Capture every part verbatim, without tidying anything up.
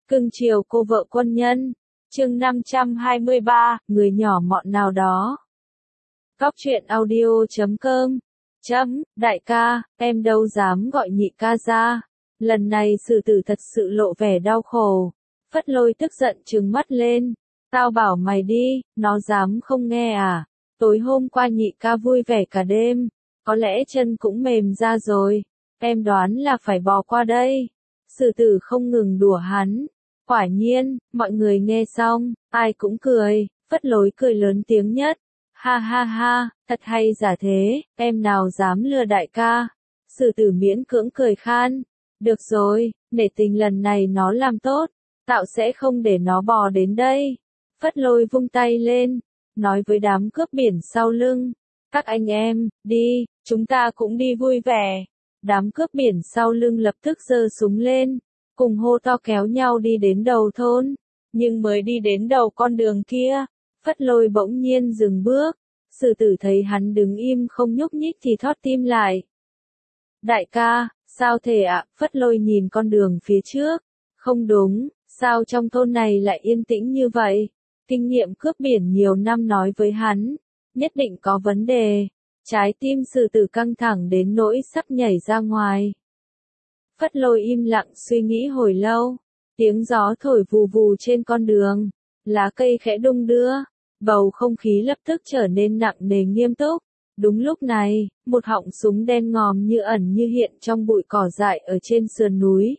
Cưng chiều cô vợ quân nhân. Chương năm trăm hai mươi ba, người nhỏ mọn nào đó. Cóc truyện audio chấm com. Chấm, đại ca, em đâu dám gọi nhị ca ra. Lần này Sử Tử thật sự lộ vẻ đau khổ. Phất Lôi tức giận trừng mắt lên. Tao bảo mày đi, nó dám không nghe à. Tối hôm qua nhị ca vui vẻ cả đêm. Có lẽ chân cũng mềm ra rồi. Em đoán là phải bò qua đây. Sử Tử không ngừng đùa hắn. Quả nhiên, mọi người nghe xong, ai cũng cười. Phất Lối cười lớn tiếng nhất. Ha ha ha, thật hay giả thế, em nào dám lừa đại ca. Sử Tử miễn cưỡng cười khan. Được rồi, nể tình lần này nó làm tốt, tạo sẽ không để nó bò đến đây. Phất Lôi vung tay lên, nói với đám cướp biển sau lưng. Các anh em, đi, chúng ta cũng đi vui vẻ. Đám cướp biển sau lưng lập tức giơ súng lên, cùng hô to kéo nhau đi đến đầu thôn. Nhưng mới đi đến đầu con đường kia, Phất Lôi bỗng nhiên dừng bước. Sử Tử thấy hắn đứng im không nhúc nhích thì thót tim lại. Đại ca, sao thế ạ? Phất Lôi nhìn con đường phía trước. Không đúng, sao trong thôn này lại yên tĩnh như vậy? Kinh nghiệm cướp biển nhiều năm nói với hắn, nhất định có vấn đề. Trái tim Sử Tử căng thẳng đến nỗi sắp nhảy ra ngoài. Phất Lôi im lặng suy nghĩ hồi lâu. Tiếng gió thổi vù vù trên con đường. Lá cây khẽ đung đưa. Bầu không khí lập tức trở nên nặng nề nghiêm túc. Đúng lúc này, một họng súng đen ngòm như ẩn như hiện trong bụi cỏ dại ở trên sườn núi.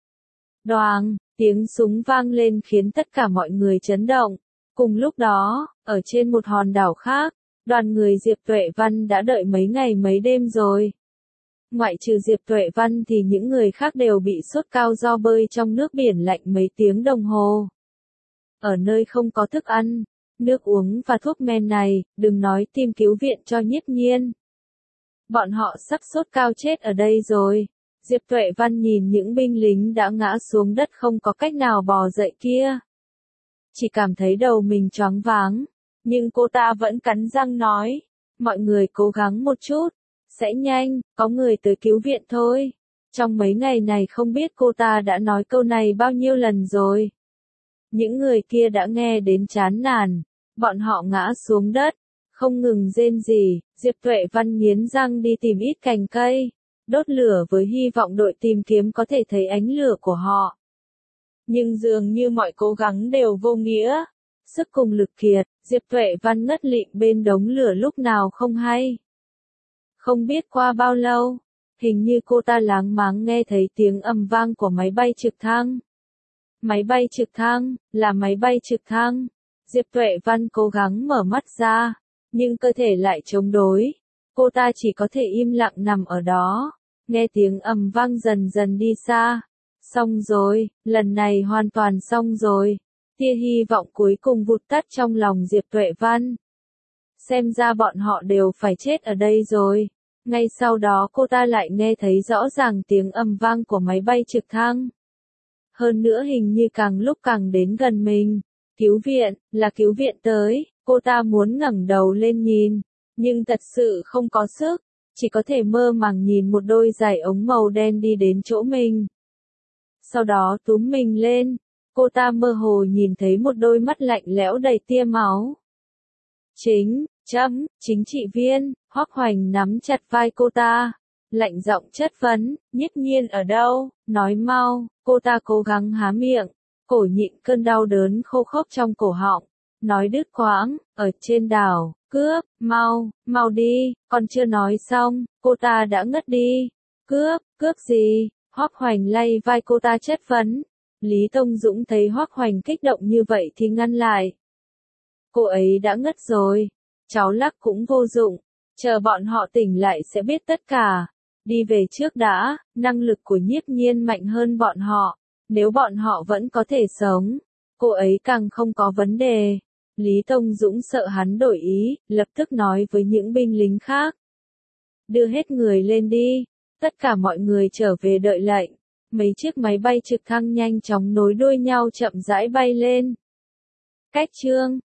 Đoàng, tiếng súng vang lên khiến tất cả mọi người chấn động. Cùng lúc đó, ở trên một hòn đảo khác, đoàn người Diệp Tuệ Văn đã đợi mấy ngày mấy đêm rồi. Ngoại trừ Diệp Tuệ Văn thì những người khác đều bị sốt cao do bơi trong nước biển lạnh mấy tiếng đồng hồ. Ở nơi không có thức ăn, nước uống và thuốc men này, đừng nói tìm cứu viện cho Nhiếp Nhiên. Bọn họ sắp sốt cao chết ở đây rồi. Diệp Tuệ Văn nhìn những binh lính đã ngã xuống đất không có cách nào bò dậy kia. Chỉ cảm thấy đầu mình choáng váng. Nhưng cô ta vẫn cắn răng nói. Mọi người cố gắng một chút. Sẽ nhanh, có người tới cứu viện thôi. Trong mấy ngày này không biết cô ta đã nói câu này bao nhiêu lần rồi. Những người kia đã nghe đến chán nản. Bọn họ ngã xuống đất. Không ngừng rên rỉ. Diệp Tuệ Văn nghiến răng đi tìm ít cành cây. Đốt lửa với hy vọng đội tìm kiếm có thể thấy ánh lửa của họ. Nhưng dường như mọi cố gắng đều vô nghĩa. Sức cùng lực kiệt, Diệp Tuệ Văn ngất lịm bên đống lửa lúc nào không hay. Không biết qua bao lâu, hình như cô ta láng máng nghe thấy tiếng ầm vang của máy bay trực thăng. Máy bay trực thăng, là máy bay trực thăng. Diệp Tuệ Văn cố gắng mở mắt ra, nhưng cơ thể lại chống đối. Cô ta chỉ có thể im lặng nằm ở đó, nghe tiếng ầm vang dần dần đi xa. Xong rồi, lần này hoàn toàn xong rồi. Tia hy vọng cuối cùng vụt tắt trong lòng Diệp Tuệ Văn. Xem ra bọn họ đều phải chết ở đây rồi. Ngay sau đó cô ta lại nghe thấy rõ ràng tiếng ầm vang của máy bay trực thăng. Hơn nữa hình như càng lúc càng đến gần mình. Cứu viện, là cứu viện tới. Cô ta muốn ngẩng đầu lên nhìn, nhưng thật sự không có sức. Chỉ có thể mơ màng nhìn một đôi giày ống màu đen đi đến chỗ mình. Sau đó túm mình lên. Cô ta mơ hồ nhìn thấy một đôi mắt lạnh lẽo đầy tia máu. Chính, chấm, chính trị viên. Hoắc Hoành nắm chặt vai cô ta. Lạnh giọng chất vấn, Nhiếp Nhiên ở đâu, nói mau. Cô ta cố gắng há miệng, cổ nhịn cơn đau đớn khô khốc trong cổ họng. Nói đứt quãng, ở trên đảo, cướp, mau, mau đi, còn chưa nói xong, cô ta đã ngất đi. Cướp, cướp gì? Hoắc Hoành lay vai cô ta chất vấn. Lý Tông Dũng thấy Hoắc Hoành kích động như vậy thì ngăn lại. Cô ấy đã ngất rồi, cháu lắc cũng vô dụng, chờ bọn họ tỉnh lại sẽ biết tất cả. Đi về trước đã, năng lực của Nhiếp Nhiên mạnh hơn bọn họ, nếu bọn họ vẫn có thể sống, cô ấy càng không có vấn đề. Lý Tông Dũng sợ hắn đổi ý, lập tức nói với những binh lính khác. Đưa hết người lên đi, tất cả mọi người trở về đợi lệnh. Mấy chiếc máy bay trực thăng nhanh chóng nối đuôi nhau chậm rãi bay lên. Cách chương